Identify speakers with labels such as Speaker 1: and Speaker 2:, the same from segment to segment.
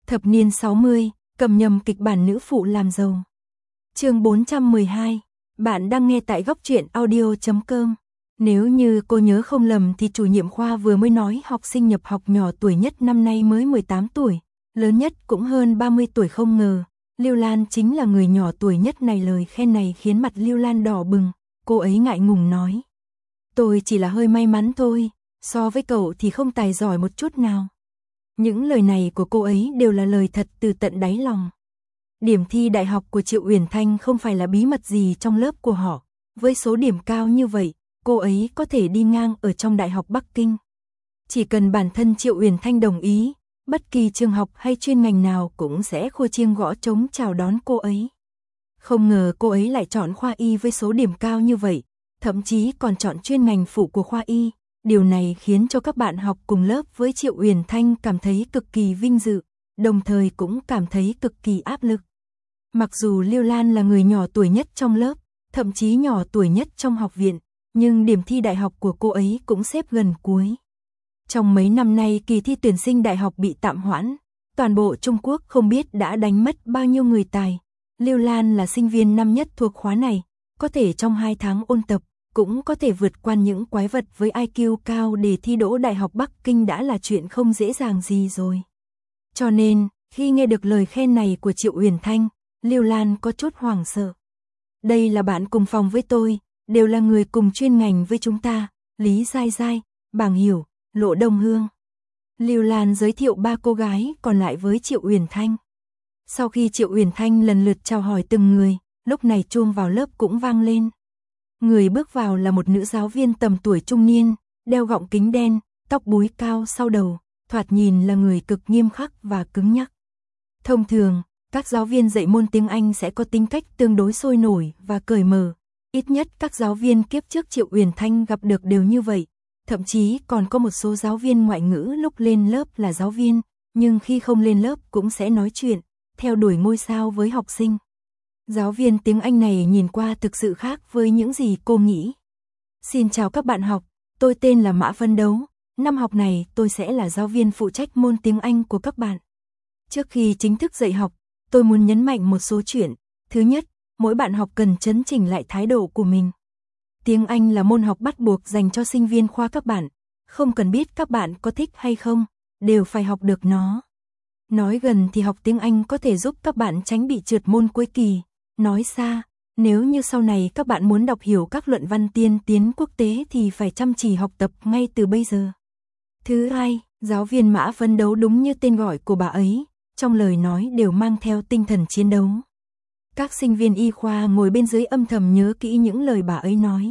Speaker 1: Thập niên 60, cầm nhầm kịch bản nữ phụ làm giàu. Chương 412, bạn đang nghe tại góc truyện audio.com. Nếu như cô nhớ không lầm thì chủ nhiệm khoa vừa mới nói học sinh nhập học nhỏ tuổi nhất năm nay mới 18 tuổi, lớn nhất cũng hơn 30 tuổi, không ngờ Lưu Lan chính là người nhỏ tuổi nhất này. Lời khen này khiến mặt Lưu Lan đỏ bừng, cô ấy ngại ngùng nói: "Tôi chỉ là hơi may mắn thôi, so với cậu thì không tài giỏi một chút nào." Những lời này của cô ấy đều là lời thật từ tận đáy lòng. Điểm thi đại học của Triệu Uyển Thanh không phải là bí mật gì trong lớp của họ, với số điểm cao như vậy, cô ấy có thể đi ngang ở trong Đại học Bắc Kinh. Chỉ cần bản thân Triệu Uyển Thanh đồng ý, bất kỳ trường học hay chuyên ngành nào cũng sẽ khua chiêng gõ trống chào đón cô ấy. Không ngờ cô ấy lại chọn khoa y với số điểm cao như vậy, thậm chí còn chọn chuyên ngành phụ của khoa y. Điều này khiến cho các bạn học cùng lớp với Triệu Uyển Thanh cảm thấy cực kỳ vinh dự, đồng thời cũng cảm thấy cực kỳ áp lực. Mặc dù Lưu Lan là người nhỏ tuổi nhất trong lớp, thậm chí nhỏ tuổi nhất trong học viện, nhưng điểm thi đại học của cô ấy cũng xếp gần cuối. Trong mấy năm nay kỳ thi tuyển sinh đại học bị tạm hoãn, toàn bộ Trung Quốc không biết đã đánh mất bao nhiêu người tài. Lưu Lan là sinh viên năm nhất thuộc khóa này, có thể trong 2 tháng ôn tập, cũng có thể vượt qua những quái vật với IQ cao để thi đỗ Đại học Bắc Kinh đã là chuyện không dễ dàng gì rồi. Cho nên, khi nghe được lời khen này của Triệu Uyển Thanh, Lưu Lan có chút hoảng sợ. Đây là bạn cùng phòng với tôi, đều là người cùng chuyên ngành với chúng ta, Lý Giai Giai, Bàng Hiểu, Lộ Đông Hương. Lưu Lan giới thiệu 3 cô gái còn lại với Triệu Uyển Thanh. Sau khi Triệu Uyển Thanh lần lượt chào hỏi từng người, lúc này chuông vào lớp cũng vang lên. Người bước vào là một nữ giáo viên tầm tuổi trung niên, đeo gọng kính đen, tóc búi cao sau đầu, thoạt nhìn là người cực nghiêm khắc và cứng nhắc. Thông thường, các giáo viên dạy môn tiếng Anh sẽ có tính cách tương đối sôi nổi và cởi mở. Ít nhất các giáo viên kiếp trước Triệu Uyển Thanh gặp được đều như vậy. Thậm chí còn có một số giáo viên ngoại ngữ lúc lên lớp là giáo viên, nhưng khi không lên lớp cũng sẽ nói chuyện, theo đuổi ngôi sao với học sinh. Giáo viên tiếng Anh này nhìn qua thực sự khác với những gì cô nghĩ. Xin chào các bạn học, tôi tên là Mã Phấn Đấu. Năm học này tôi sẽ là giáo viên phụ trách môn tiếng Anh của các bạn. Trước khi chính thức dạy học, tôi muốn nhấn mạnh một số chuyện. Thứ nhất, mỗi bạn học cần chấn chỉnh lại thái độ của mình. Tiếng Anh là môn học bắt buộc dành cho sinh viên khoa các bạn. Không cần biết các bạn có thích hay không, đều phải học được nó. Nói gần thì học tiếng Anh có thể giúp các bạn tránh bị trượt môn cuối kỳ. Nói xa, nếu như sau này các bạn muốn đọc hiểu các luận văn tiên tiến quốc tế thì phải chăm chỉ học tập ngay từ bây giờ. Thứ hai, giáo viên Mã Phấn Đấu đúng như tên gọi của bà ấy, trong lời nói đều mang theo tinh thần chiến đấu. Các sinh viên y khoa ngồi bên dưới âm thầm nhớ kỹ những lời bà ấy nói.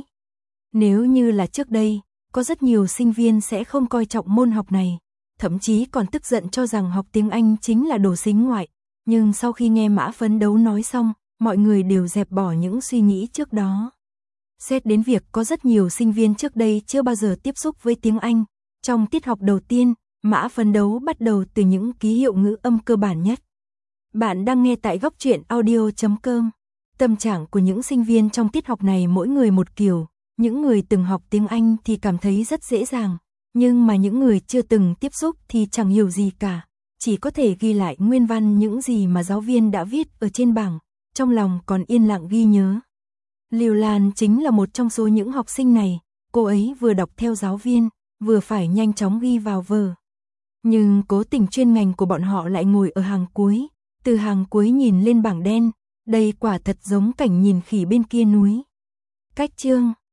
Speaker 1: Nếu như là trước đây, có rất nhiều sinh viên sẽ không coi trọng môn học này, thậm chí còn tức giận cho rằng học tiếng Anh chính là đồ sính ngoại. Nhưng sau khi nghe Mã Phấn Đấu nói xong, mọi người đều dẹp bỏ những suy nghĩ trước đó. Xét đến việc có rất nhiều sinh viên trước đây chưa bao giờ tiếp xúc với tiếng Anh, trong tiết học đầu tiên, Mã Phấn Đấu bắt đầu từ những ký hiệu ngữ âm cơ bản nhất. Bạn đang nghe tại góc truyện audio.com. Tâm trạng của những sinh viên trong tiết học này mỗi người một kiểu, những người từng học tiếng Anh thì cảm thấy rất dễ dàng, nhưng mà những người chưa từng tiếp xúc thì chẳng hiểu gì cả, chỉ có thể ghi lại nguyên văn những gì mà giáo viên đã viết ở trên bảng, trong lòng còn yên lặng ghi nhớ. Lưu Lan chính là một trong số những học sinh này, cô ấy vừa đọc theo giáo viên, vừa phải nhanh chóng ghi vào vở. Nhưng cố tình chuyên ngành của bọn họ lại ngồi ở hàng cuối, từ hàng cuối nhìn lên bảng đen, đây quả thật giống cảnh nhìn khỉ bên kia núi. Cách chương